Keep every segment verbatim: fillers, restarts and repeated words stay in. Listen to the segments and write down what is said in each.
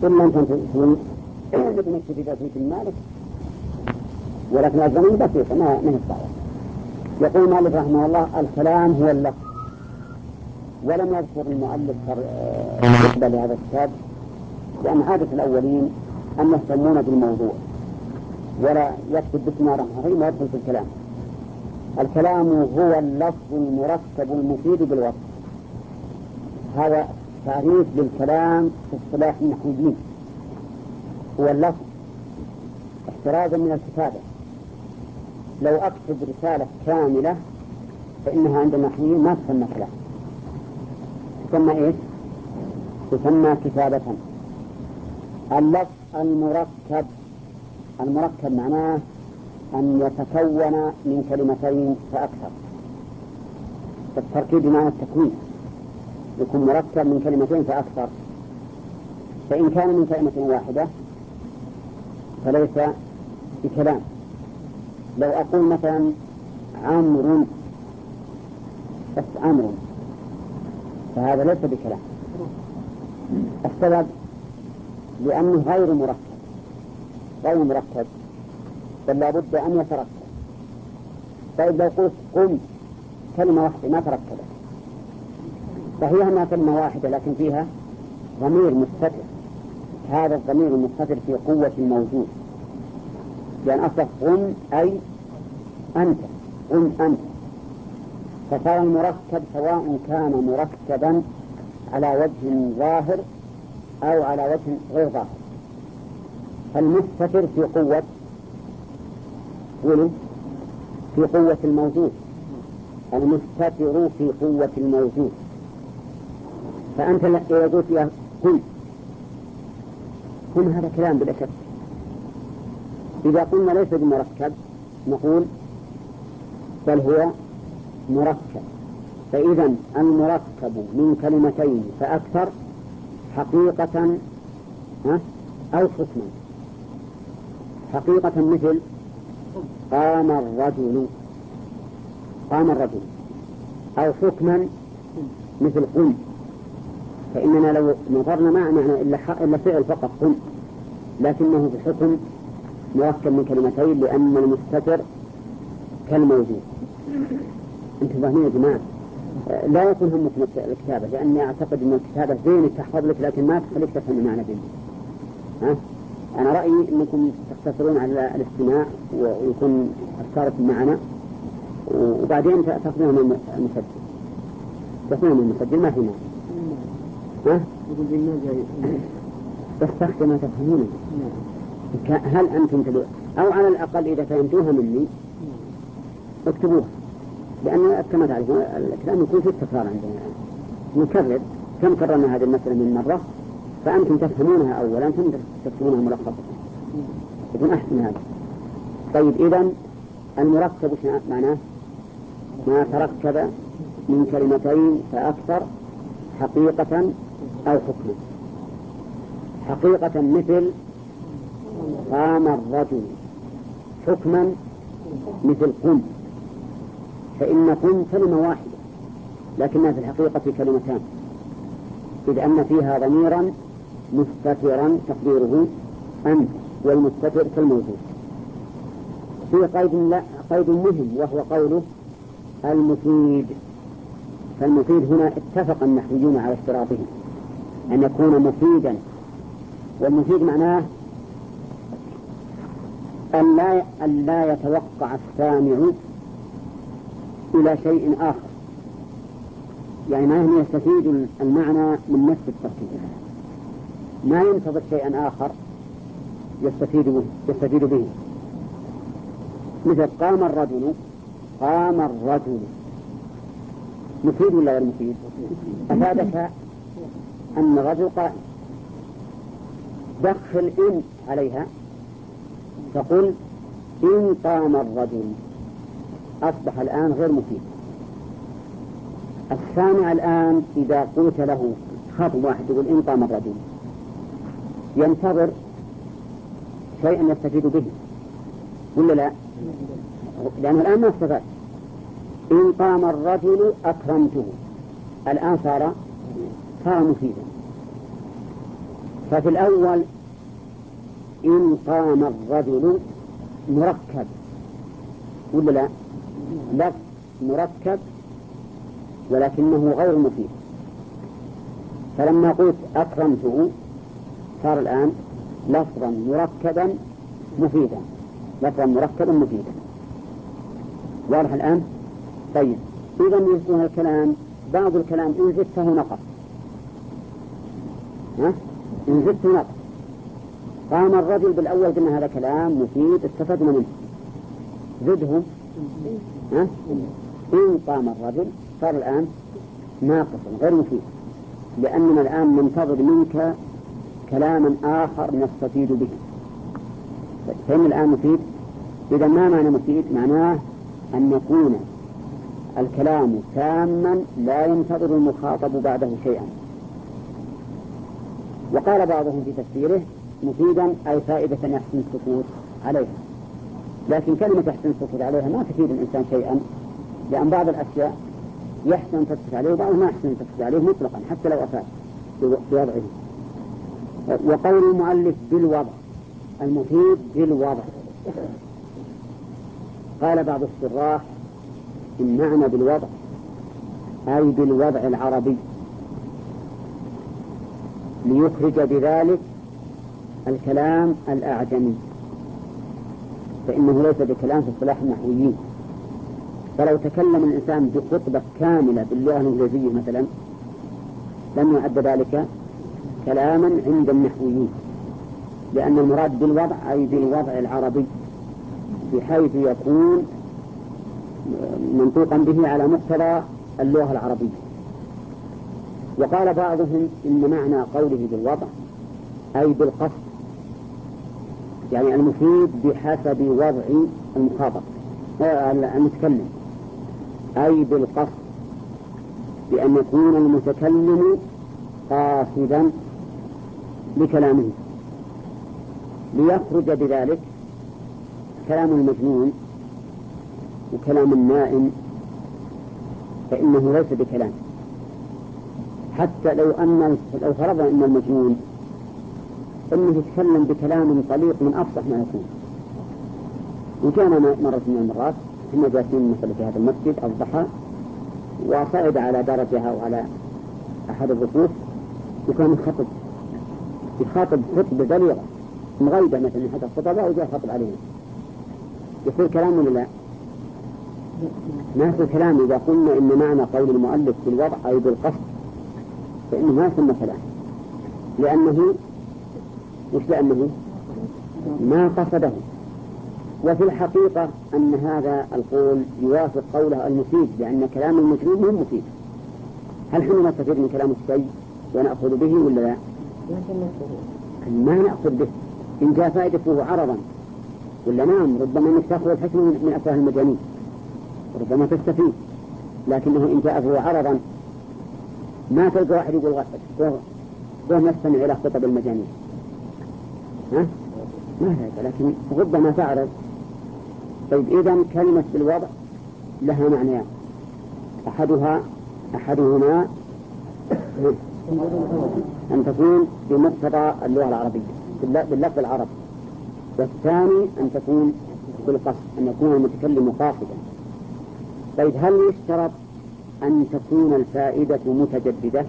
إلا أن تكون بنكتب بسيط المالك ولكن الزمن بسيطة ما هي الصعبة. يقول مالك رحمه الله الكلام هو اللفظ، ولم يذكر المؤلف بالنسبة لهذا الكتاب لأن عادة الأولين أن يهتمون بالموضوع ولا يكتب بسم الله الرحمن الرحيم ويدخل في الكلام. الكلام هو اللفظ المركب المفيد بالوصف. هذا تعريف للكلام في اصطلاح النحويين، هو اللفظ احترازا من الكتابة. لو أكتب رسالة كاملة فإنها عند النحويين ما تسمى كلام، تسمى إيش؟ تسمى كتابة. اللفظ المركب، المركب معناه أن يتكون من كلمتين فأكثر. التركيب بمعنى التكوين، يكون مركب من كلمتين فأكثر. فإن كان من كلمة واحدة فليس بكلام. لو أقول مثلا عمرو بس عمرو فهذا ليس بكلام. السبب لأنه غير مركب، غير مركب بل لا بد أن يتركب. طيب لو قلت قم كلمة واحدة ما تركبت، صحيح أنها كلمة واحدة لكن فيها ضمير مستتر. هذا الضمير المستتر في قوة الموجود، لأن أصل قم أي أنت، قم أنت. فصار المركب سواء كان مركبا على وجه ظاهر أو على وجه غير ظاهر. المستتر في قوة في قوة الموجود، المستتر في قوة الموجود. فأنت إذا قلت يا كن كن هذا كلام بلا شك. إذا قلنا ليس بمركب نقول بل هو مركب. فإذا المركب من كلمتين فأكثر حقيقة أو حكما. حقيقة مثل قام الرجل، قام الرجل، أو حكما مثل قم. فإننا لو نظرنا ما معنى إلا, إلا فعل فقط قم، لكنه بحكم مركب من كلمتين لأن المستتر كالموجود. انتم فاهمين يا جماعة؟ لا يكون همكم الكتابة، لأني أعتقد أن الكتابة زين تحفظ لك لكن ما تخليك تفهم المعنى به. ها؟ أنا رأيي أنكم تقتصرون على الاستماع ويكون أفكاركم معنا وبعدين تأخذون من المسجل، تأخذون من المسجل ما في معنى. ها؟ بس تخشى ما تفهمونه. هل أنتم تدعون أو على الأقل إذا فهمتوها مني اكتبوها، لأن كما تعرفون الكلام يكون في التكرار عندنا نكرر. كم كررنا هذه المسألة من مرة فأنتم تفهمونها أولا ثم تكتبونها ملخصة يكون أحسن هذا. طيب إذن المركب وش معناه؟ ما تركب من كلمتين فأكثر حقيقة أو حكما. حقيقة مثل قام الرجل، حكما مثل قم. فإن قم كلمة واحدة لكنها في الحقيقة كلمتان، إذ أن فيها ضميرا مستترا تقديره أنت، والمستتر كالموجود. في قيد, لا قيد مهم وهو قوله المفيد. فالمفيد هنا اتفق النحويون على اشتراطه أن يكون مفيدا. والمفيد معناه أن لا, أن لا يتوقع السامع إلى شيء آخر، يعني ما هم يستفيد المعنى من نفس التركيب، ما ينتظر شيئا آخر يستفيد به, يستفيد به. مثل قام الرجل، قام الرجل مفيد ولا غير مفيد؟ أفادك أن الرجل قائم. دخل إن عليها تقول إن قام الرجل، أصبح الآن غير مفيد. السامع الآن إذا قلت له خطب واحد يقول إن قام الرجل ينتظر شيئا يستفيد به ولا لا؟ لأنه الآن ما استفاد. إن قام الرجل أكرمته، الآن صار صار مفيدا. ففي الأول إن قام الرجل مركب ولا لا؟ لفظ مركب ولكنه غير مفيد. فلما قلت أكرمته صار الآن لفظا مركبا مفيدا، لفظا مركبا مفيدا. واضح الآن؟ طيب إذا يصبح الكلام بعض الكلام إن زدته نقص، ها؟ إن زدته نقص. قام الرجل بالأول قلنا هذا كلام مفيد استفدنا منه، زده ها؟ إن قام الرجل صار الآن ناقصا غير مفيد، لأننا الآن ننتظر منك كلاما آخر نستفيد به. فإن الآن مفيد. إذا ما معنى مفيد؟ معناه أن يكون الكلام تاما لا ينتظر المخاطب بعده شيئا. وقال بعضهم في تفسيره مفيدا أي فائدة يحسن السكوت عليها، لكن كلمة يحسن السكوت عليها ما تفيد الإنسان شيئا، لأن بعض الأشياء يحسن تسكت عليه وبعضهم ما يحسن تسكت عليه مطلقا حتى لو أفاد بوضعه. وقول المؤلف بالوضع المفيد بالوضع، قال بعض الشراح المعنى بالوضع أي بالوضع العربي، ليخرج بذلك الكلام الأعجمي، فإنه ليس بكلام في اصطلاح النحويين. فلو تكلم الإنسان بخطبة كاملة باللغة الإنجليزية مثلا لم يعد ذلك كلاما عند النحويين، لأن المراد بالوضع أي بالوضع العربي بحيث يكون منطوقا به على مقتضى اللغة العربية. وقال بعضهم إن معنى قوله بالوضع أي بالقصد، يعني المفيد بحسب وضع المخاطب المتكلم، أي بالقصد بأن يكون المتكلم قاصدا لكلامه، ليخرج بذلك كلام المجنون وكلام النائم، فإنه ليس بكلام. حتى لو أن لو فرضنا أن المجنون أنه يتكلم بكلام طليق من أفصح ما يكون، وكان مرة من المرات كنا جالسين مثلا في هذا المسجد الضحى وصعد على درجها وعلى أحد الرفوف وكان يخطب يخاطب خطبة بليغة مغيبة مثلا حتى الخطباء وجاء خطب عليهم، يصير كلام ولا لا؟ ما يصير كلام. إذا قلنا إن معنى قول المؤلف بالوضع أي بالقصد فإنه ما يسمى كلام، لأنه مش لأنه ما قصده. وفي الحقيقة أن هذا القول يوافق قوله المفيد، لأن كلام المجنون مو مفيد. هل حين نستفيد من كلام الشيء ونأخذ به ولا لا؟ ما نأخذ به إن جاء فائدته عرضا ولا نعم، ربما أنك تأخذ الحكم من أفواه المجانين ربما تستفيد، لكنه إن جاء عرضا ما تلقى واحد يقول قوم نستمع إلى خطب المجانين، ها؟ ما هذا، لكن ربما تعرض. طيب إذن كلمة بالوضع لها معنيان، أحدها أحدهما أن تكون بمقتضى اللغة العربية باللفظ العربي، والثاني أن تكون بالقصد، أن يكون المتكلم قاصدا. طيب هل يشترط أن تكون الفائدة متجددة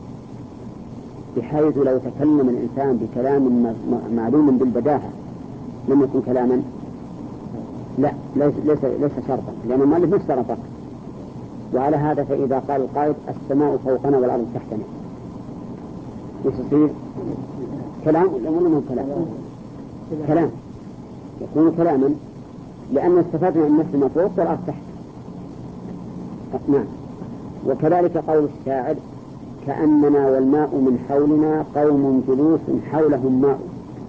بحيث لو تكلم الإنسان بكلام معلوم بالبداهة لم يكن كلاما؟ لا، ليس, ليس, ليس شرطا، لأن المؤلف مش شرطه. وعلى هذا فإذا قال القائد السماء فوقنا والأرض تحتنا يصير كلام ولا مو كلام؟ كلام، يكون كلاما، لأن استفدنا أن السماء فوق والأرض تحت. نعم. وكذلك قول الشاعر كأننا والماء من حولنا قوم جلوس حولهم ماء،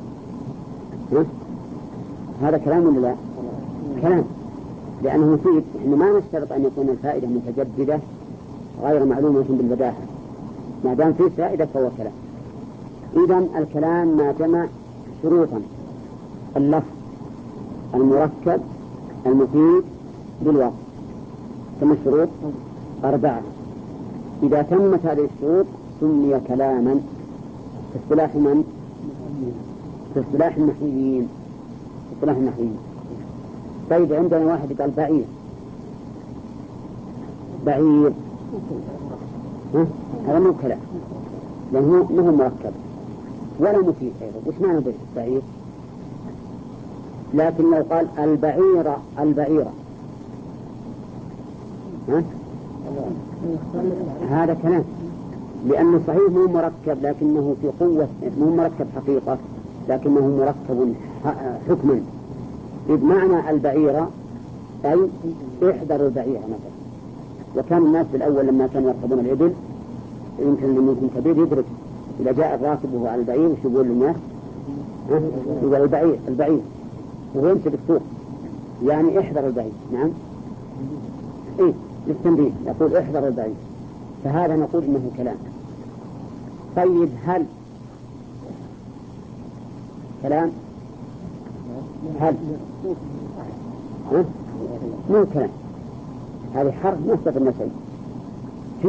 هذا كلام ولا لا؟ كلام، لأنه مفيد. إحنا ما نشترط أن يكون الفائدة متجددة غير معلومة بالبداهة، ما دام فيه فائدة فهو كلام. إذن الكلام ما جمع شروطا: اللفظ المركب المفيد بالوضع. كم الشروط؟ أربعة. إذا تمت هذه الشروط سمي كلاما في اصطلاح من؟ في اصطلاح النحويين، في اصطلاح النحويين. طيب عندنا واحد قال بعير، بعير هذا مو كلام لأنه ما هو مركب ولا مفيد أيضا. وش معنى بعير؟ لكن لو قال البعيرة البعيرة ها؟ هذا كلام، لأنه صحيح مو مركب لكنه في قوة، مو مركب حقيقة لكنه مركب حكما. بمعنى البعيرة أي احذروا البعيرة مثلا. وكان الناس بالأول لما كانوا يركبون الإبل يمكن منكم كبير يدرك إذا جاء الراكب وهو على البعير وش يقول للناس؟ يقول البعير البعير وهو يمشي بالسوق، يعني احذروا البعير. نعم إيه للتنبيه يقول احذروا البعير، فهذا نقول إنه كلام. طيب هل كلام؟ هل ها؟ مو كلام، هذه حرف ما استفدنا شيء. في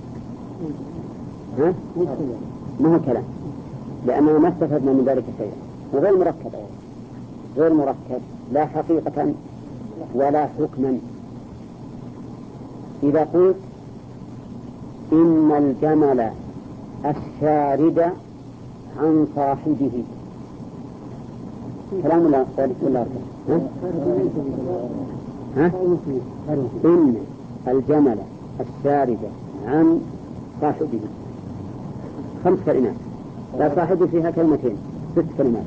ها؟ ما هو كلام لأننا ما استفدنا من ذلك شيئا، وغير مركب غير مركب لا حقيقة ولا حكما. إذا قلت إن الجمل الشارد عن صاحبه كلام ولا ولا ها؟ ها؟ إن الجمل الشارد عن صاحبه خمس كلمات، لا صاحبه فيها كلمتين، ست كلمات.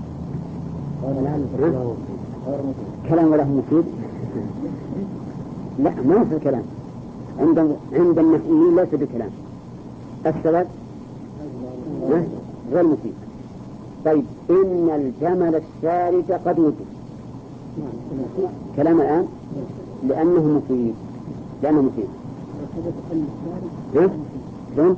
كلام ولا مفيد؟ لا ما هو الكلام عند عند النحويين ليس بكلام. السبب غير مفيد. طيب إن الجمل الشارد قد وجد كلام الآن لأنه مفيد، لأنه مفيد. ها؟ لو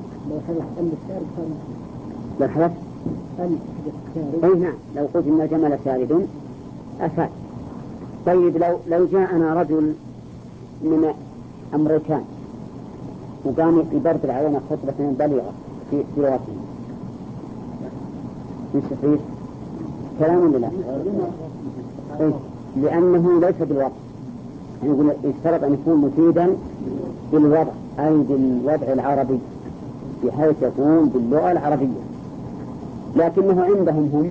لو حدث أي نعم لو قلت إن الجمل شارد أفاد. طيب لو لو جاءنا رجل من أمريكان وقام يبرد علينا خطبة بليغة في في وقته يستفيد كلام ولا لا؟ إيه؟ لأنه ليس بالوضع، يقول يشترط أن يكون مفيدا بالوضع أي بالوضع العربي بحيث يكون باللغة العربية، لكنه عندهم هم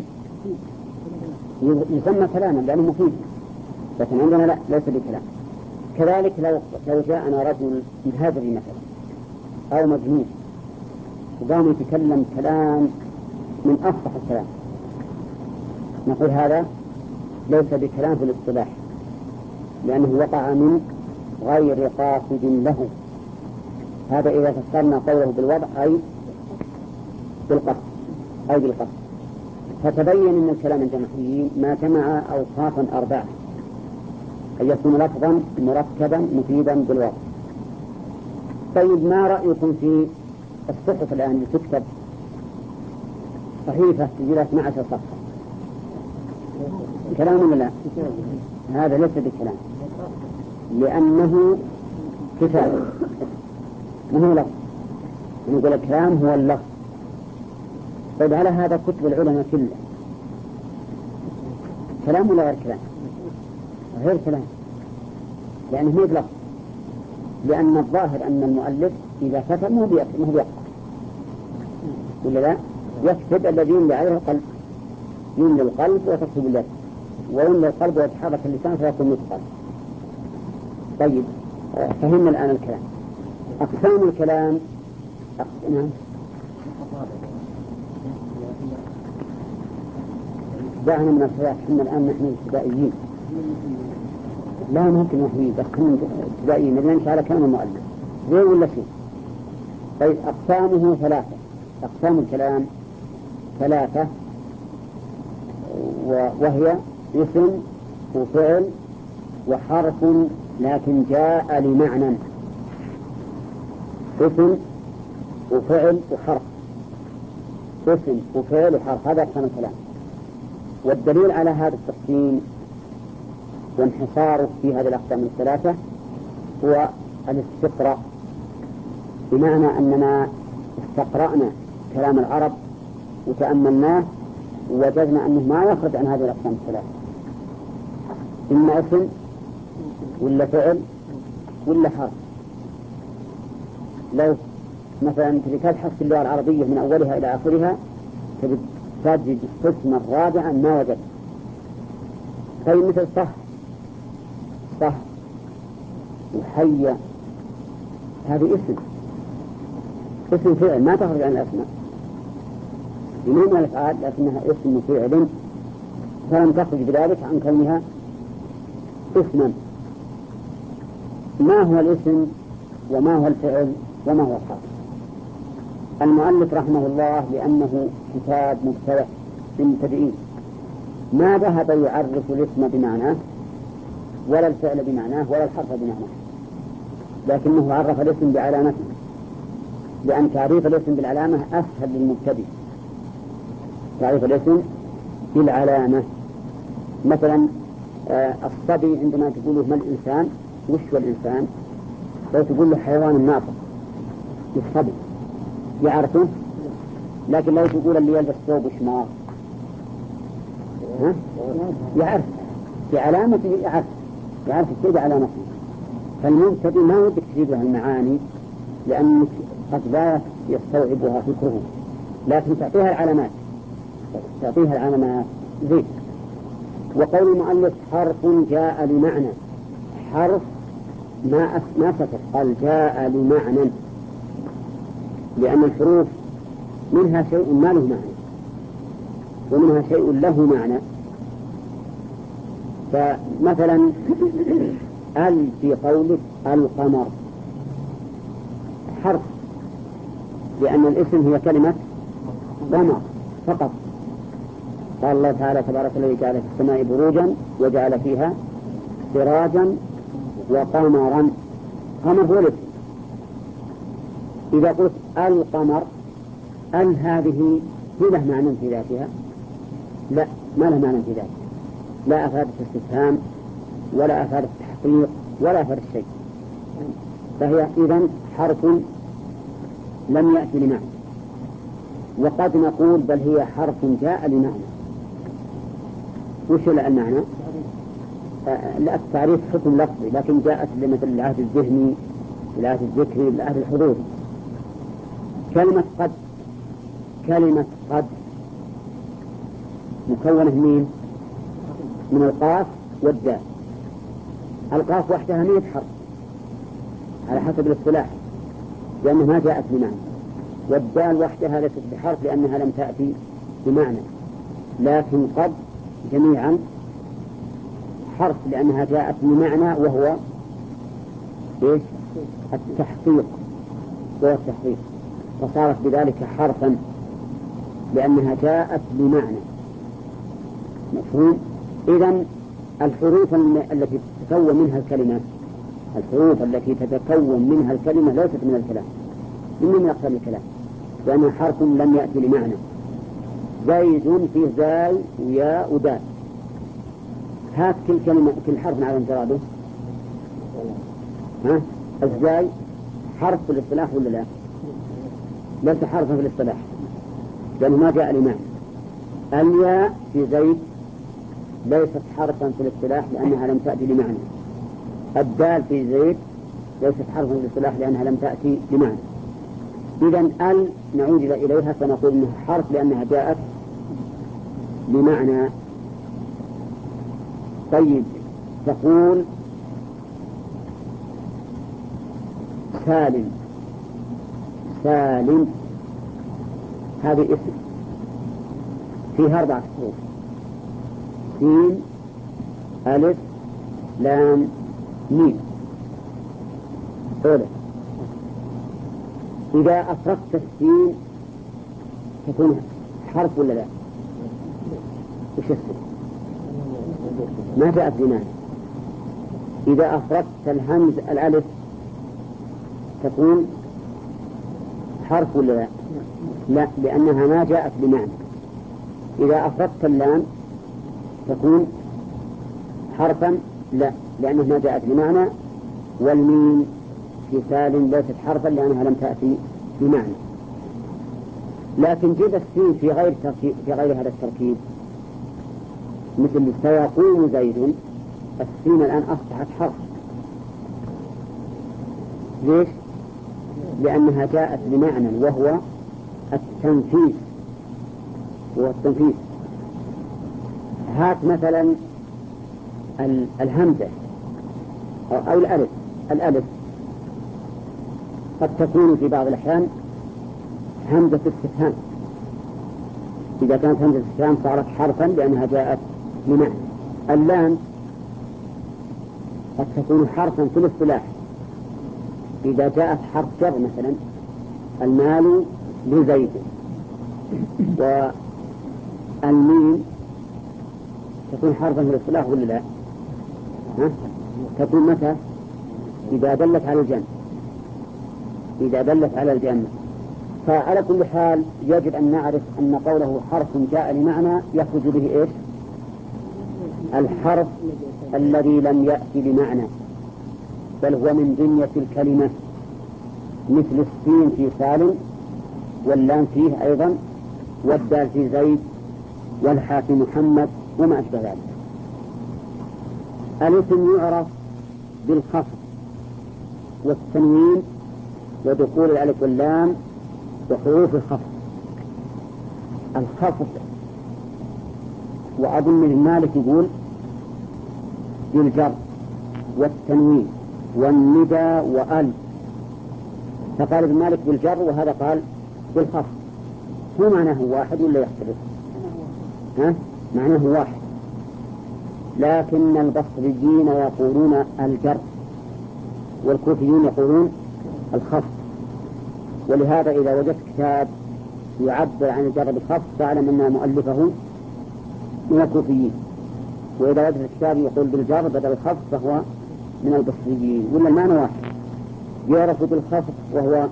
يسمى كلاما لأنه مفيد، لكن عندنا لا ليس بكلام. كذلك لو لو جاءنا رجل مهاجري مثلا أو مجنون وقام يتكلم كلام من أفصح الكلام نقول هذا ليس بكلام في الاصطلاح لأنه وقع من غير قاصد له. هذا إذا فسرنا قوله بالوضع أي بالقصد أي بالقصد. فتبين أن الكلام عند النحويين ما جمع أوصافا أربعة: أن يكون لفظا مركبا مفيدا بالوضع. طيب ما رأيكم في الصحف الآن اللي تكتب صحيفة تجي اثنتي عشرة صفحة؟ كلام ولا لا؟ هذا ليس بكلام لأنه كتاب ما هو لفظ. نقول الكلام هو اللفظ. طيب على هذا كتب العلماء كله كلام ولا غير كلام؟ غير كلام لأنه مو بلفظ، لأن الظاهر أن المؤلف إذا كتب مو بيكتب مو بيقرأ ولا لا؟ يكتب الذي يملي عليه القلب، يملي القلب وتكتب اليد، ويملي القلب ويتحرك اللسان فيكون مثقل. طيب فهمنا الآن الكلام. أقسام الكلام أقسام دعنا من الخلاف. احنا الآن نحن ابتدائيين لا ممكن وحيد بس هم ابتدائيين نبي نمشي على كلام المؤلف زي ولا شيء. طيب أقسامه ثلاثة. أقسام الكلام ثلاثة وهي اسم وفعل وحرف لكن جاء لمعنى. اسم وفعل وحرف، اسم وفعل وحرف، هذا أقسام الكلام. والدليل على هذا التقسيم وانحصاره في هذه الأقسام الثلاثة هو الاستقراء، بمعنى أننا استقرأنا كلام العرب وتأملناه وجدنا أنه ما يخرج عن هذه الأقسام الثلاثة، إما اسم ولا فعل ولا حرف. لو مثلا تبحث في اللغة العربية من أولها إلى آخرها تجد قسما رابعا ما وجد. طيب مثل صح صح وحي، هذه اسم اسم فعل ما تخرج عن الأسماء، من الأفعال لكنها اسم فعل، فلم تخرج بذلك عن كونها اسما. ما هو الاسم وما هو الفعل وما هو الحرف؟ المؤلف رحمه الله لأنه كتاب مبتدئ للمبتدئين ما ذهب يعرف الاسم بمعناه ولا الفعل بمعناه ولا الحرف بمعناه، لكنه عرف الاسم بعلامته، لأن تعريف الاسم بالعلامة أسهل للمبتدئ. تعريف الاسم بالعلامة مثلا آه الصبي عندما تقول له ما الإنسان، وش هو الإنسان؟ لو تقول له حيوان ناطق الصبي يعرفه، لكن لو تقول اللي يلبس ثوب شماغ ها يعرف بعلامته، يعرف يعرف الشيء بعلامته. فالمبتدئ ما ودك تجيبها المعاني لأنك قد لا يستوعبها فكره، لكن تعطيها العلامات تعطيها العلامات زيد. وقول المؤلف حرف جاء لمعنى، حرف ما ما سكت، قال جاء لمعنى، لأن الحروف منها شيء ما له معنى ومنها شيء له معنى. فمثلا ال في قولك القمر حرف، لأن الاسم هي كلمة قمر فقط. قال الله تعالى تبارك الذي جعل في السماء بروجا وجعل فيها سراجا وقمرا. قمر هو الاسم. إذا قلت القمر، ال هذه هي له معنى في ذاتها؟ لا، ما له معنى في ذاتها، لا أفادت الاستفهام ولا أفادت التحقيق ولا أفادت الشيء، فهي إذن حرف لم يأتي لمعنى. وقد نقول بل هي حرف جاء لمعنى. وش المعنى؟ آه لا، التعريف حكم لفظي، لكن جاءت لمثل العهد الذهني، العهد الذكري، العهد الحضوري. كلمة قد، كلمة قد مكونة من من القاف والدال. القاف وحدها مئة حرف على حسب الاصطلاح لأنها ما جاءت بمعنى، والدال وحدها ليست بحرف لأنها لم تأتي بمعنى، لكن قد جميعا حرف لأنها جاءت بمعنى وهو إيش؟ التحقيق، وهو التحقيق، فصارت بذلك حرفا لأنها جاءت بمعنى. مفهوم؟ إذن الحروف التي تتكون منها الكلمة، الحروف التي تتكون منها الكلمة ليست من الكلام، من أقسام الكلام، لأنها حرف لم يأتي لمعنى. زيد فيه زاي وياء ودال، هات كل كلمة كل حرف على انفراده. ها؟ الزاي حرف في الاصطلاح ولا لا؟ ليس حرفا في الاصطلاح لأنه ما جاء لمعنى. الياء في زيد ليست حرفا في الاصطلاح لأنها لم تأتي لمعنى. الدال في زيد ليست حرفا في الاصطلاح لأنها لم تأتي لمعنى. إذن ال نعود إليها فنقول إنها حرف لأنها جاءت بمعنى. طيب تقول سالم، سالم هذه اسم فيها أربعة حروف، سين ألف لام ميم. أولا إذا أفردت السين تكون حرف ولا لا؟ وش السين؟ ما جاءت بمعنى. إذا أفردت الهمز الألف تكون حرف ولا لا؟ لا، لأنها ما جاءت بمعنى. إذا أفردت اللام تكون حرفا؟ لا، لأنها ما جاءت بمعنى. والميم في سالم ليست حرفا لأنها لم تأتي بمعنى. لكن جد السين في غير تركيب في غير هذا التركيب مثل سيقوم زيد، السين الآن أصبحت حرف. ليش؟ لأنها جاءت بمعنى وهو التنفيذ، هو التنفيذ. هات مثلا الهمزة أو الألف. الألف قد تكون في بعض الأحيان همزة استفهام، إذا كانت همزة استفهام صارت حرفا لأنها جاءت بمعنى. اللام قد تكون حرفا في الاصطلاح إذا جاءت حرف جر، مثلا المال لزيد. والميم تكون حرفا في الاصطلاح ولا لا؟ ها؟ تكون متى؟ إذا دلت على الجمع، إذا دلت على الجمع. فعلى كل حال يجب أن نعرف أن قوله حرف جاء لمعنى يخرج به إيش؟ الحرف الذي لم يأتي بمعنى، بل هو من بنية الكلمة، مثل السين في سالم، واللام فيه أيضا، والدال في زيد، والحاء في محمد، وما أشبه ذلك. الاسم يعرف بالخفض والتنوين ودخول الألف واللام وحروف الخفض. الخفض، وأظن المالك يقول بالجر والتنوين والندى وأل، فقال ابن مالك بالجر وهذا قال بالخفض. هو معناه واحد ولا يختلف؟ ها؟ معناه واحد، لكن البصريين يقولون الجر والكوفيين يقولون الخفض. ولهذا إذا وجدت كتاب يعبر عن الجر بالخفض فاعلم أن مؤلفه من الكوفيين، وإذا وجدت كتاب يقول بالجر بدل الخفض فهو من البصريين. ولا المعنى واحد، يعرف بالخفض وهو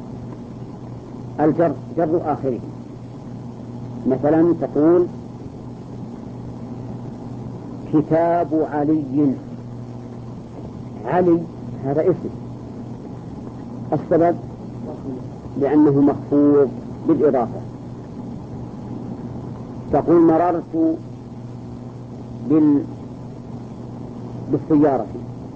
الجر، جر آخره. مثلا تقول كتاب علي، علي هذا اسم، السبب لأنه مخفوض بالإضافة. تقول مررت بال... بالسيارة،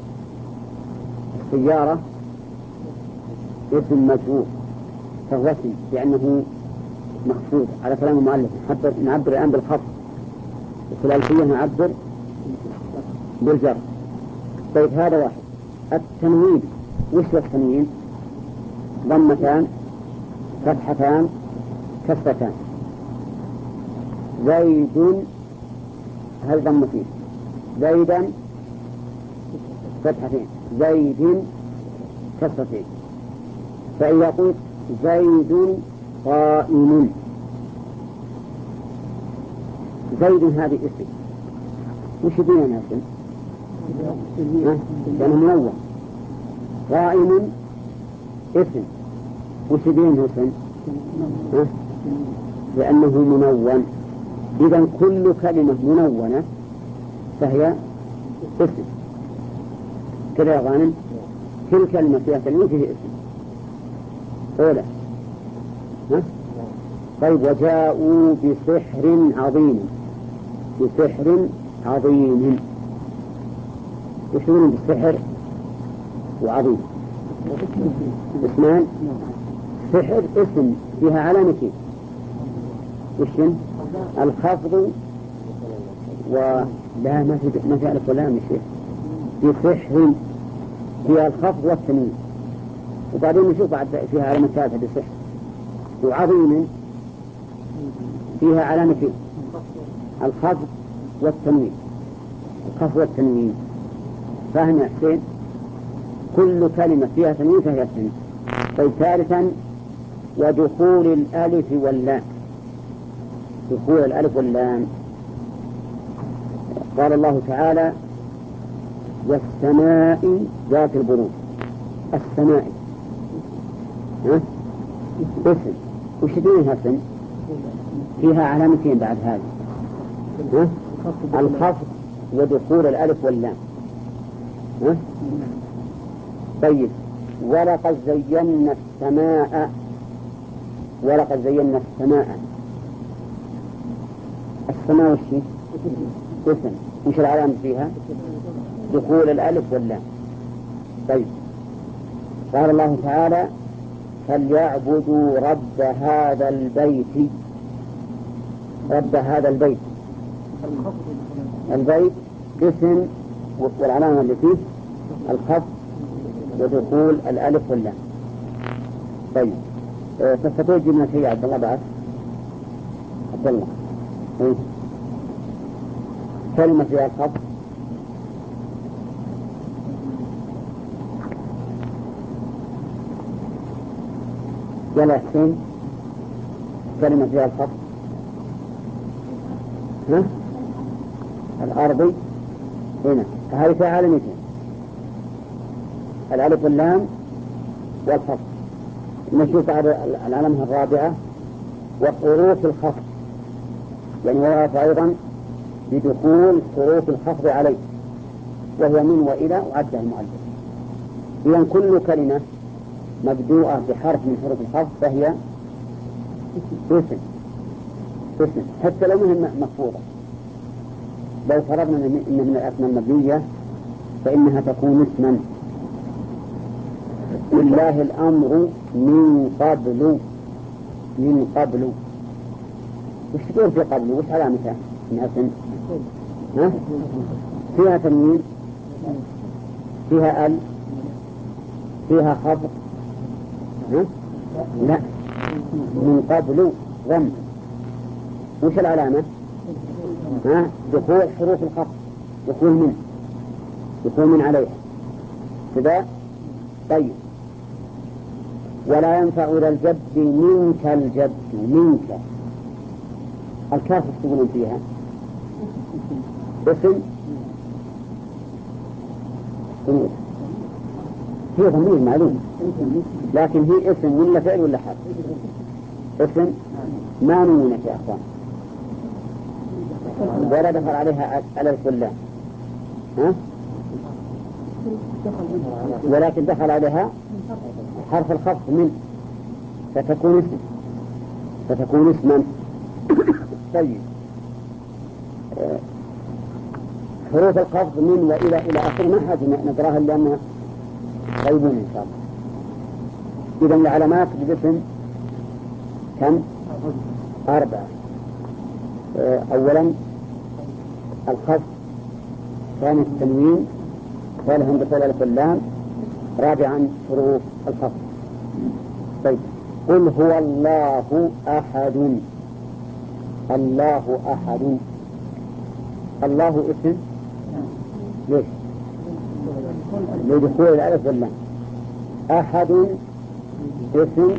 السيارة اسم مجهول فهو اسم لأنه مخفوض على كلام المؤلف. حتى نعبر الآن بالخفض، الثلاثية نعبر بالجر. طيب هذا واحد. التنوين، وش التنوين؟ ضمتان فتحتان كسرتان. زيد هل ضمتين؟ زيدا فتحتين، زيد كسرتين. فإذا قلت زيد قائم، زيد هذه اسم، وش بيننا اسم؟ لأنه منون. قائم اسم، وش بينه اسم؟ لأنه منون. إذا كل كلمة منونة فهي اسم كذا يا غانم. كل كلمة فيها تنوين فيه اسم. أولى ها؟ طيب وجاءوا بسحر عظيم، بسحر عظيم، يشعرون بالسحر وعظيم اسمان. سحر اسم فيها علامتين، وشن؟ الخفض ولا ما في ما في ألف ولا مش بسحر، فيها الخفض والتنوين. وبعدين نشوف بعد فيها علامة ثالثة بسحر. وعظيم فيها علامتين، الخفض والتنوين، الخفض والتنوين. فهم يا حسين؟ كل كلمة فيها تنوين فهي اسم. طيب ثالثا ودخول الألف واللام، دخول الألف واللام. قال الله تعالى والسماء ذات البروج. السماء ها؟ اسم، وش فيها اسم؟ فيها علامتين بعد هذه، ها؟ الخفض ودخول الألف واللام. ها؟ طيب ولقد زينا السماء ولقد زينا السماء. السماء وش اسم، وش العلامة فيها؟ دخول الألف واللام. طيب، قال الله تعالى فليعبدوا رب هذا البيت. رب هذا البيت، البيت اسم والعلامة اللي فيه الخفض ودخول الألف واللام. طيب، تستطيع تجيب شيء يا عبد الله بعد؟ عبد الله، إيه؟ كلمة فيها الخفض يلا حسين، كلمة فيها الخفض. ها؟ الأرضي هنا، فهذه فيها علامتين، الألف واللام والخفض. نشوف العلامة الرابعة وحروف الخفض، يعني وقف أيضا بدخول حروف الخفض عليه، وهي من وإلى وعدها المؤلف. إذن كل كلمة مبدوءة بحرف من حروف الخفض فهي اسم اسم حتى لو مهن مخفوضة. لو فرضنا أن من الأسماء المبنية فإنها تكون اسما. لله الأمر من قبل. من قبل وش تقول في قبل؟ وش علامتها؟ إنها سن. ها؟ فيها تنوين، فيها ال، فيها خفض. ها؟ لا، من قبل ضم. وش العلامة؟ ها؟ دخول حروف الخفض، دخول من دخول من عليها كذا. طيب، ولا ينفع ذا الجد منك الجد. منك الكاف تقولون فيها اسم، هي ضمير معلوم، لكن هي اسم ولا فعل ولا حرف؟ اسم ما نونت يا أخوان، ولا دخل عليها ألف واللام، ها؟ ولكن دخل عليها حرف الخفض من، فتكون اسم فتكون اسما. طيب، حروف الخفض من وإلى إلى آخر ما حاجة نقراها لأنها غيبون إن شاء الله. إذا العلامات بالاسم كم؟ أربعة. أولا الخفض، ثاني التنوين، ثالثا دخول الألف واللام، رابعا حروف الخفض. طيب، قل هو الله أحد. الله أحد، الله اسم ليش؟ لدخول الألف واللام. أحد اسم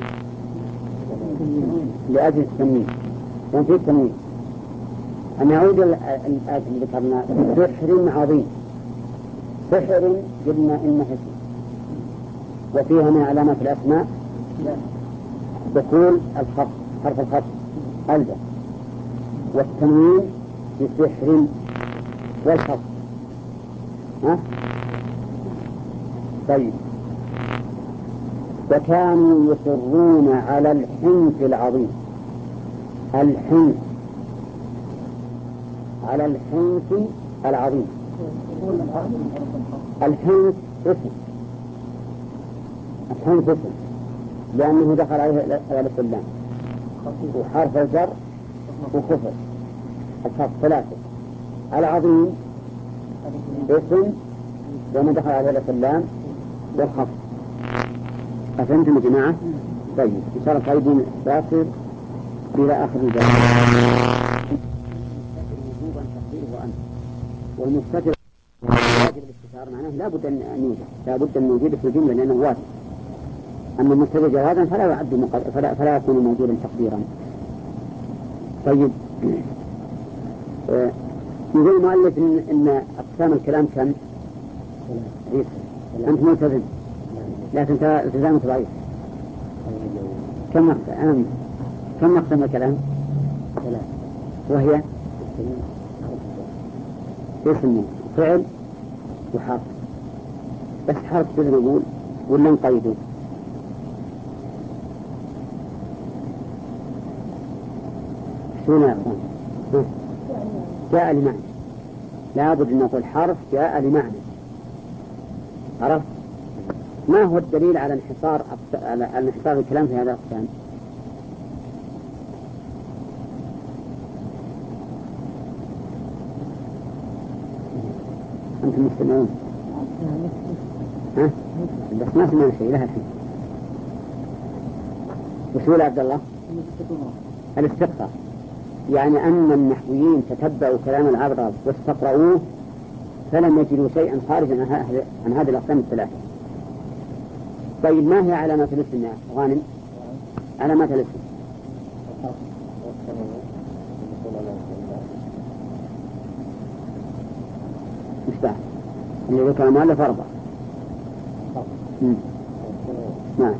لأجل التنوين، كان في التنوين. أن يعود الآية اللي ذكرنا سحر عظيم. سحر قلنا إنه اسم، وفيها من علامات الأسماء دخول الخفض، حرف الخفض ألبا، والتنوين بسحر والخفض. ها؟ طيب، وكانوا يصرون على الحنث العظيم. الحنث، على الحنث العظيم. الحنث اسم، الحنث اسم لأنه دخل عليه الألف واللام وحرف الجر وكفر الخفض ثلاثة. العظيم اسم لأنه دخل عليه الألف واللام والخفض. أفهمتم يا جماعة؟ طيب، إن شاء الله طيبين باكر إلى آخر الجواب. وجوبا تقديره أنت، والمستتر واجب الاستتار معناه لا بد أن يوجد، لا بد أن يوجد في الجملة لأنه واجب. أما المستتر جوازا فلا يعد مقد... فلا... فلا يكون موجودا تقديرا. طيب، آه، يقول المؤلف إن, إن أقسام الكلام كم؟ أنت ملتزم لكن التزامك ضعيف. كم أقسام كم أقسام الكلام؟ وهي اسم فعل وحرف، بس حرف كذا نقول ولا نقيده؟ شو يا أخوان؟ جاء لمعنى، لابد أن نقول حرف جاء لمعنى. عرفت؟ ما هو الدليل على انحصار على انحصار الكلام في هذا الأقسام؟ أنتم مستمعون؟ ها؟ بس ما سمعنا شيء لها الحين. وشو عبد الله؟ الاستقراء، يعني أن النحويين تتبعوا كلام العرب واستقرؤوه فلم يجدوا شيئا خارجا عن هذه الأقسام الثلاثة. طيب ما هي علامات الاسم يا غانم؟ علامات الاسم مستعد اللي ذكر المؤلف أربعة. نعم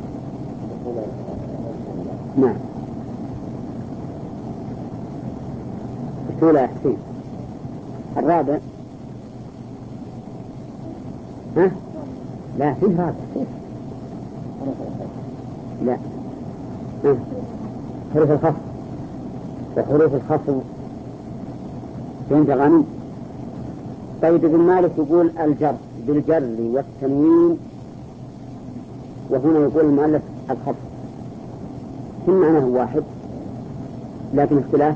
نعم الأولى حسين. الرابع ها؟ لا فيه رابع فيه. لا ها؟ حروف الخفض، وحروف الخفض فهمت غانم؟ طيب ابن مالك يقول الجر بالجر والتنوين، وهنا يقول المؤلف الخفض، كل معناه واحد لكن اختلاف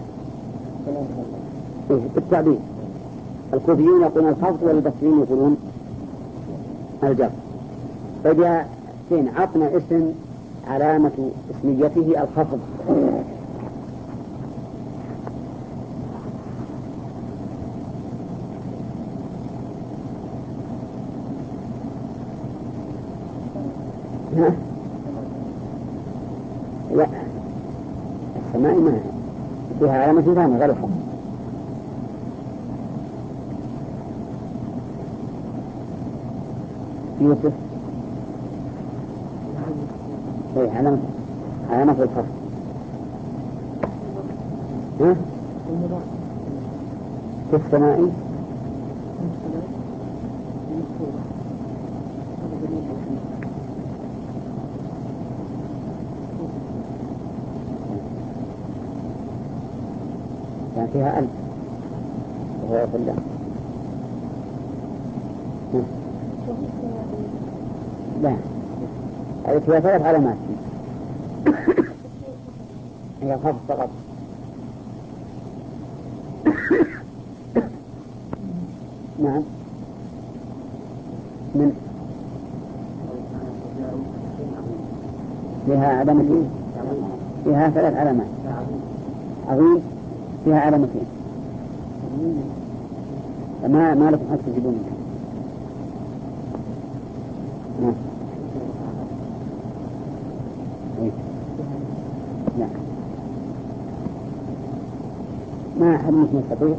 بالتعبير. الكوفيون يقولون الخفض والبصريين يقولون الجر. طيب يا حسين عطنا اسم علامة اسميته الخفض. ها؟ لا السماء ما فيها علامة ثانية غير الخفض. يوسف ايه علامة علامة الخفض. ها؟ في السماء كان فيها ألف وهو في الله. لا هذه فيها ثلاث علامات هي الخفض فقط. نعم من فيها علامتين، فيها ثلاث علامات. عظيم فيها علامتين. ما ما لكم حتى تجيبون نعم لا ما أحد منكم يستطيع.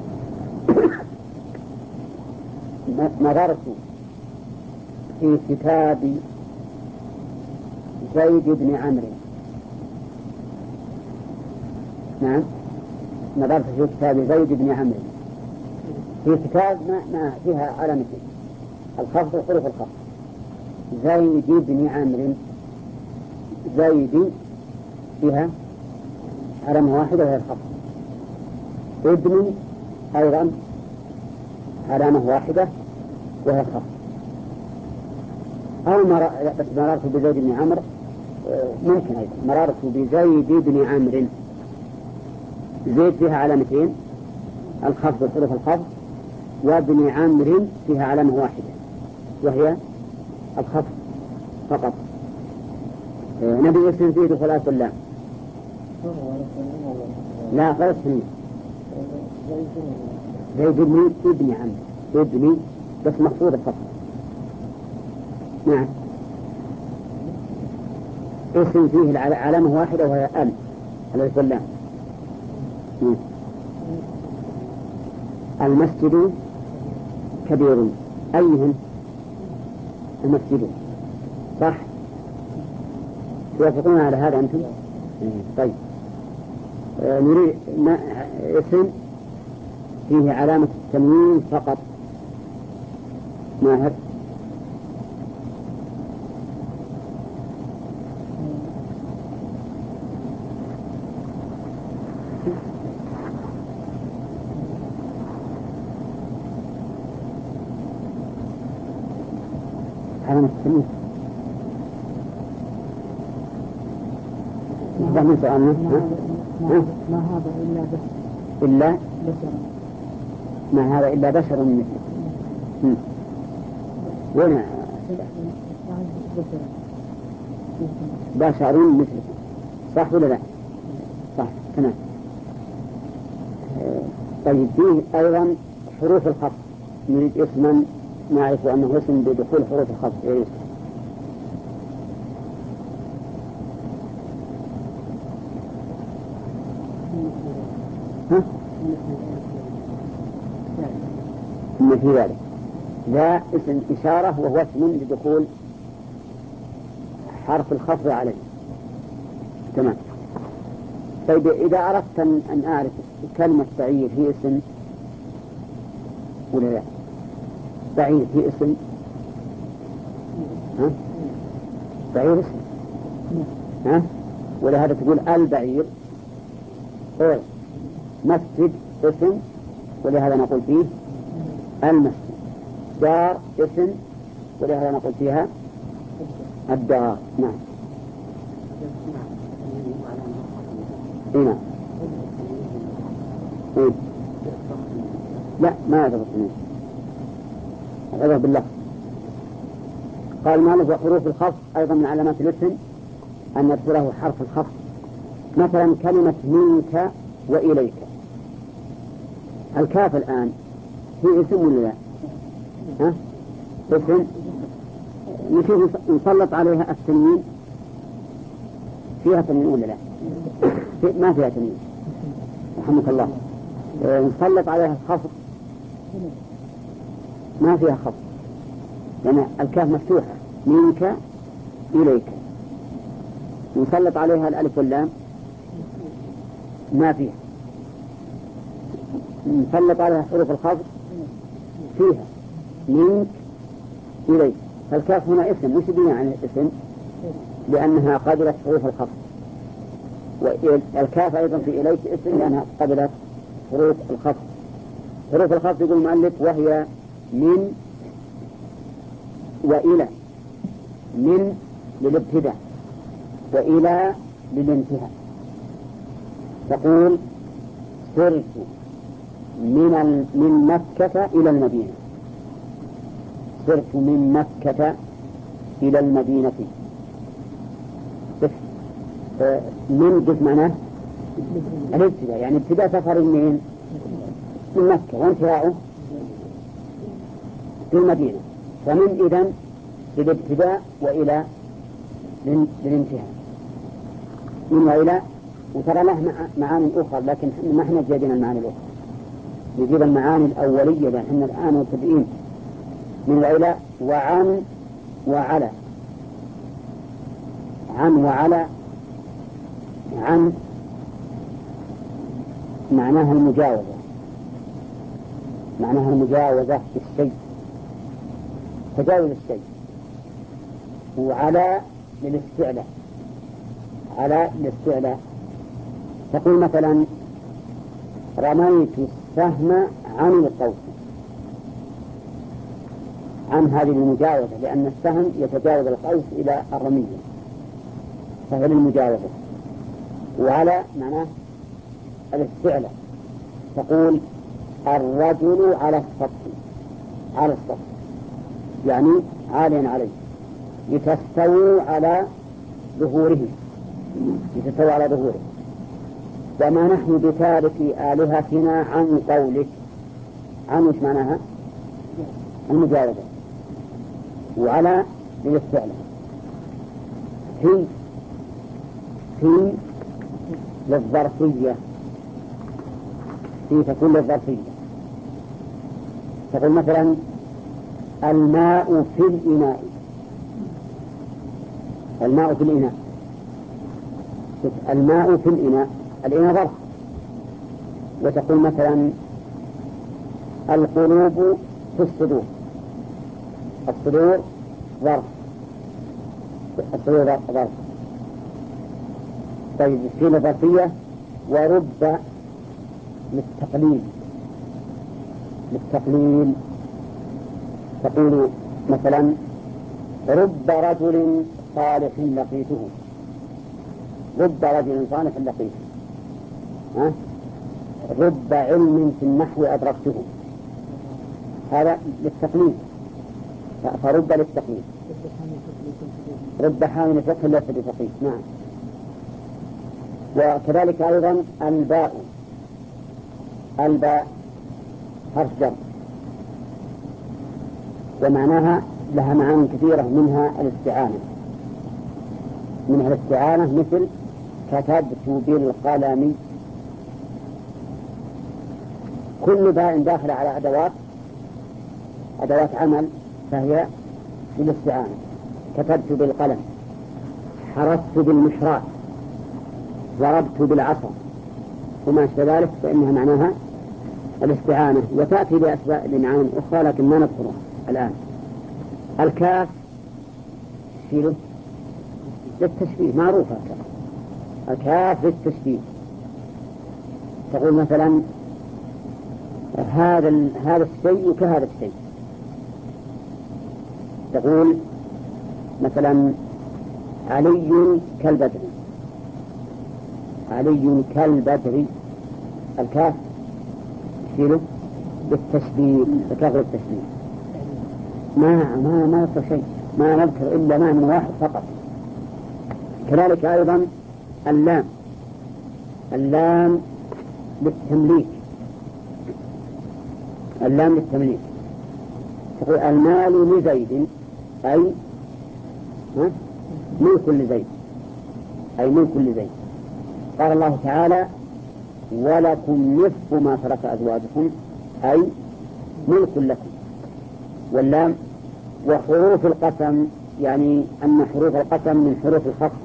نظرت في كتاب زيد بن عمرو. نعم نظرت في كتاب زيد بن عمرو، في كتاب ما, ما فيها علامتين الخفض وحروف الخفض. زيد بن عمرو، زيد فيها علامة واحدة وهي الخفض. ابن أيضا علامة واحدة وهي الخفض. أو مر... بس مررت بزيد بن عمرو ممكن أيضا مررت بزيد بن عمرو. زيد فيها علامتين الخفض وحروف الخفض، وابن عمرو فيها علامة واحدة وهي الخفض فقط. نبي اسم فيه دخولات اللام. لا غير سنين. زيد بن ابن عمرو ابن بس مخفوضة فقط. نعم اسم فيه العلامة واحدة وهي ال الألف واللام. المسجد كبير. أيهم؟ المسجد صح؟ توافقون على هذا أنتم؟ طيب آه نريد اسم فيه علامة التنوين فقط. ماهر علامة التمييز. ما من سؤالنا ما هذا إلا بشر إلا بشر ما هذا إلا بشر مثلكم. وين بشر مثلكم صح ولا لا؟ صح تمام. طيب فيه أيضا حروف الخفض، نريد اسما نعرف أنه اسم بدخول حروف الخفض. إيه؟ ها؟ إن في ذلك ذا اسم إشارة وهو اسم لدخول حرف الخفض عليه. تمام. طيب إذا أردت أن أعرف كلمة بعير هي اسم ولا لا؟ بعير هي اسم؟ ها؟ بعير اسم؟ ها؟ ولهذا تقول البعير. طيب مسجد اسم ولهذا نقول فيه المسجد. دار اسم ولهذا نقول فيها الدار. نعم. هنا إيه؟ لا ما هذا الصنيع هذا بالله. قال مالك وحروف الخفض أيضا من علامات الاسم أن يدخله حرف الخفض. مثلا كلمة منك وإليك، الكاف الآن هي اسم ولا لا؟ ها؟ اسم. نشوف نسلط عليها التنوين، فيها تنوين ولا لا؟ ما فيها تنوين رحمك الله. نسلط عليها الخفض، ما فيها خفض لأن يعني الكاف مفتوحة. منك إليك. نسلط عليها الألف واللام، ما فيها. نسلط عليها حروف الخفض، فيها. منك إليك. فالكاف هنا اسم، مش بناء عن الاسم لأنها قبلت حروف الخفض، والكاف أيضا في إليك اسم لأنها قبلت حروف الخفض. حروف الخفض يقول المؤلف وهي من وإلى. من للابتداء وإلى للانتهاء. تقول سرت من من مكة إلى المدينة. سرت من مكة إلى المدينة. من قلت معناه الابتداء، يعني ابتداء سفر من من مكة وانتهاءه في المدينة. فمن إذن للابتداء وإلى للانتهاء. من وإلى. وترى له معاني أخرى لكن ما احنا جايبين المعاني الأخرى، نجيب المعاني الأولية لأن احنا الآن مبتدئين. من وإلى وعن وعلى. عن وعلى. عن معناها المجاوزة، معناها المجاوزة في الشيء، تجاوز الشيء. وعلى للاستعلاء. على للاستعلاء. تقول مثلا رميت السهم عن القوس. عن هذه المجاوزة لأن السهم يتجاوز القوس إلى الرمية فهي المجاوزة. وعلى معناه الاستعلاء. تقول الرجل على السطح. على السطح يعني عاليا عليه. لتستووا على ظهوره. لتستووا على ظهوره. وما نحن بتارك آلهتنا عن قولك. عن وش معناها؟ المجاوزة. وعلى للاستعلاء. في في للظرفية. في تكون للظرفية. تقول مثلا الماء في الإناء. الماء في الإناء. الماء في الإناء. الإناء ظرف. وتقول مثلا القلوب في الصدور. الصدور ظرف. الصدور ظرف. طيب في الظرفية. ورب للتقليل. للتقليل. تقول مثلا رب رجل صالح لقيته، رب رجل صالح لقيته. ها؟ رب علم في النحو أدركته، هذا للتقليد، فرب للتقليد. رب حامل فقه ليس بفقيه. نعم. وكذلك أيضا الباء، الباء حرف جر، ومعناها لها معاني كثيرة، منها الاستعانة، منها الاستعانة مثل كتبت بالقلم. كل باء داخل على أدوات أدوات عمل فهي بالاستعانة. كتبت بالقلم، حرست بالمشراط، ضربت بالعصا وما أشبه ذلك، فإنها معناها الاستعانة. وتأتي بأسباب لمعاني أخرى لكن ما نذكرها الآن. الكاف شيله للتشبيه، معروفة الكاف للتشبيه. تقول مثلا هذا هذا الشيء كهذا الشيء. تقول مثلا علي كالبدر، علي كالبدر. الكاف شيله للتشبيه، لكاف التشبيه. ما ما ما نذكر شيء، ما نذكر إلا معنى واحد فقط. كذلك أيضا اللام، اللام للتمليك، اللام للتمليك. تقول المال لزيد، أي ملك لزيد، أي ملك لزيد. قال الله تعالى ولكم نصف ما ترك أزواجكم، أي ملك لكم. واللام وحروف القسم، يعني أن حروف القسم من حروف الخفض،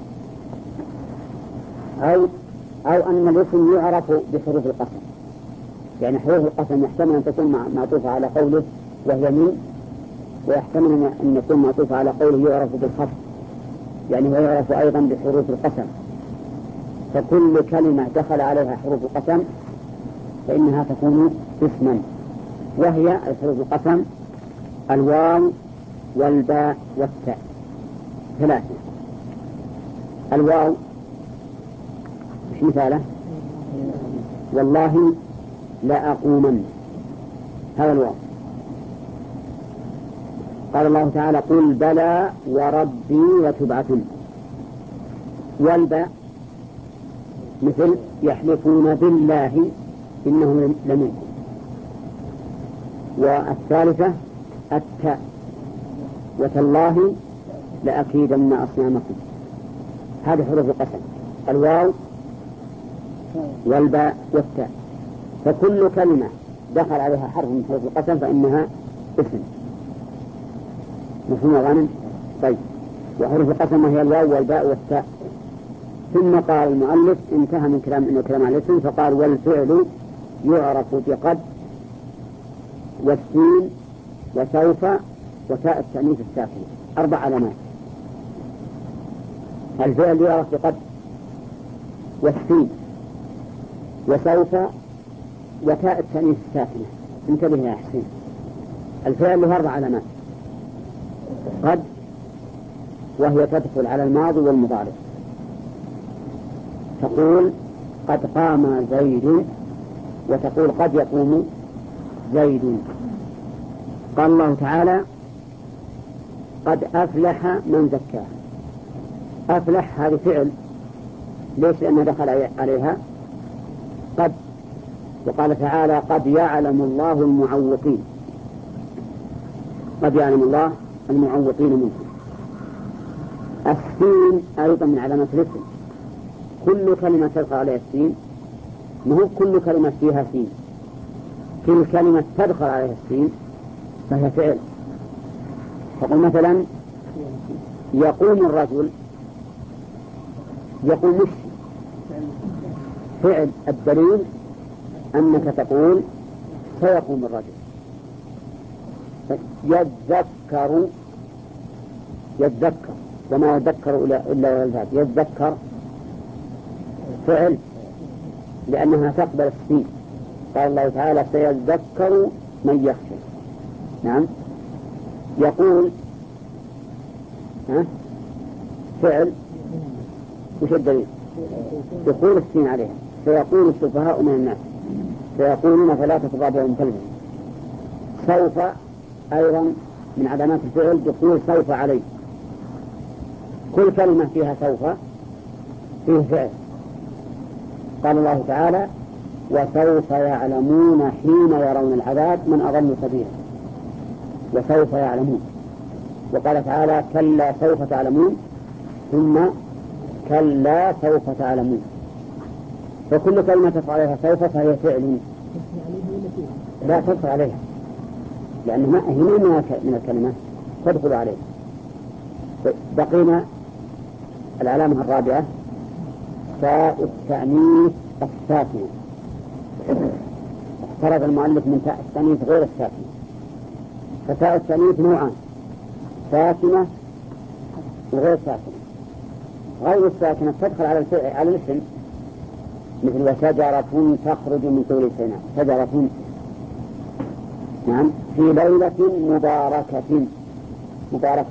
أو أو أن الاسم يعرف بحروف القسم. يعني حروف القسم يحتمل أن تكون معطوفة على قوله وهي من، ويحتمل أن يكون معطوفة على قوله يعرف بالخفض، يعني هو يعرف أيضا بحروف القسم. فكل كلمة دخل عليها حروف القسم فإنها تكون اسما، وهي حروف القسم الواو والباء والتاء ثلاثة. الواو مش مثاله؟ والله لا أقومن، هذا الواو. قال الله تعالى قل بلى وربي لتبعثن. والباء مثل يحلفون بالله إنهم لمنكم. والثالثة التاء وتالله لأكيدن أصنامكم. هذه حروف القسم، الواو والباء والتاء. فكل كلمة دخل عليها حرف من حروف القسم فإنها اسم. مفهوم غانم؟ طيب. وحروف القسم هي الواو والباء والتاء. ثم قال المؤلف انتهى من كلام إنه كلام على الاسم، فقال والفعل يعرف بقد والسين وسوف وتاء التأنيث الساكنة، أربع علامات. الفعل يعرف بقد والسين وسوف وتاء التأنيث الساكنة. انتبه يا حسين، الفعل له أربع علامات. قد وهي تدخل على الماضي والمضارع، تقول قد قام زيد، وتقول قد يقوم زيد. قال الله تعالى قد أفلح من زكاها. أفلح هذا فعل، ليش؟ لأنه دخل عليها قد. وقال تعالى قد يعلم الله المعوقين، قد يعلم الله المعوقين منكم. السين أيضا من علامات الاسم، كل كلمة تدخل عليها السين، مو كل كلمة فيها سين، كل كلمة تدخل عليها السين فهي فعل. فقل مثلا يقوم الرجل، يقوم مش فعل. الدليل أنك تقول سيقوم الرجل. يتذكر، يتذكر وما يذكر إلا الذات، يتذكر فعل لأنها تقبل السين. قال الله تعالى سيذكر من يخشى. نعم. يقول ها؟ فعل وش الدليل؟ دخول السين عليها. سيقول السفهاء من الناس سيقولون ثلاثة رابعهم كلمة. سوف أيضا من علامات الفعل دخول سوف عليه. كل كلمة فيها سوف فيه فعل. قال الله تعالى وسوف يعلمون حين يرون العذاب من أضل سبيلا. وسوف يعلمون. وقال تعالى كلا سوف تعلمون ثم كلا سوف تعلمون. فكل كلمة تدخل عليها سوف فهي فعل لا تدخل عليها لأنها هنا من الكلمات تدخل عليها. بقينا العلامة الرابعة تاء التأنيث الساكنة. احترز المؤلف من تاء التأنيث غير الساكنة. فتاء التأنيث نوعان ساكنة وغير ساكنة. غير الساكنة تدخل على الفعل على الاسم مثل وشجرة تخرج من طول سيناء. شجرة نعم في ليلة مباركة مباركة.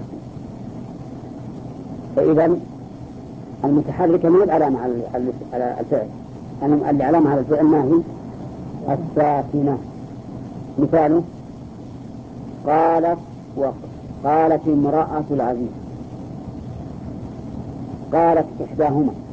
فإذا المتحركة من العلامة على الفعل العلامة على الفعل ما هي الساكنة. مثاله قالت وقالت امرأة العزيز. قالت إحداهما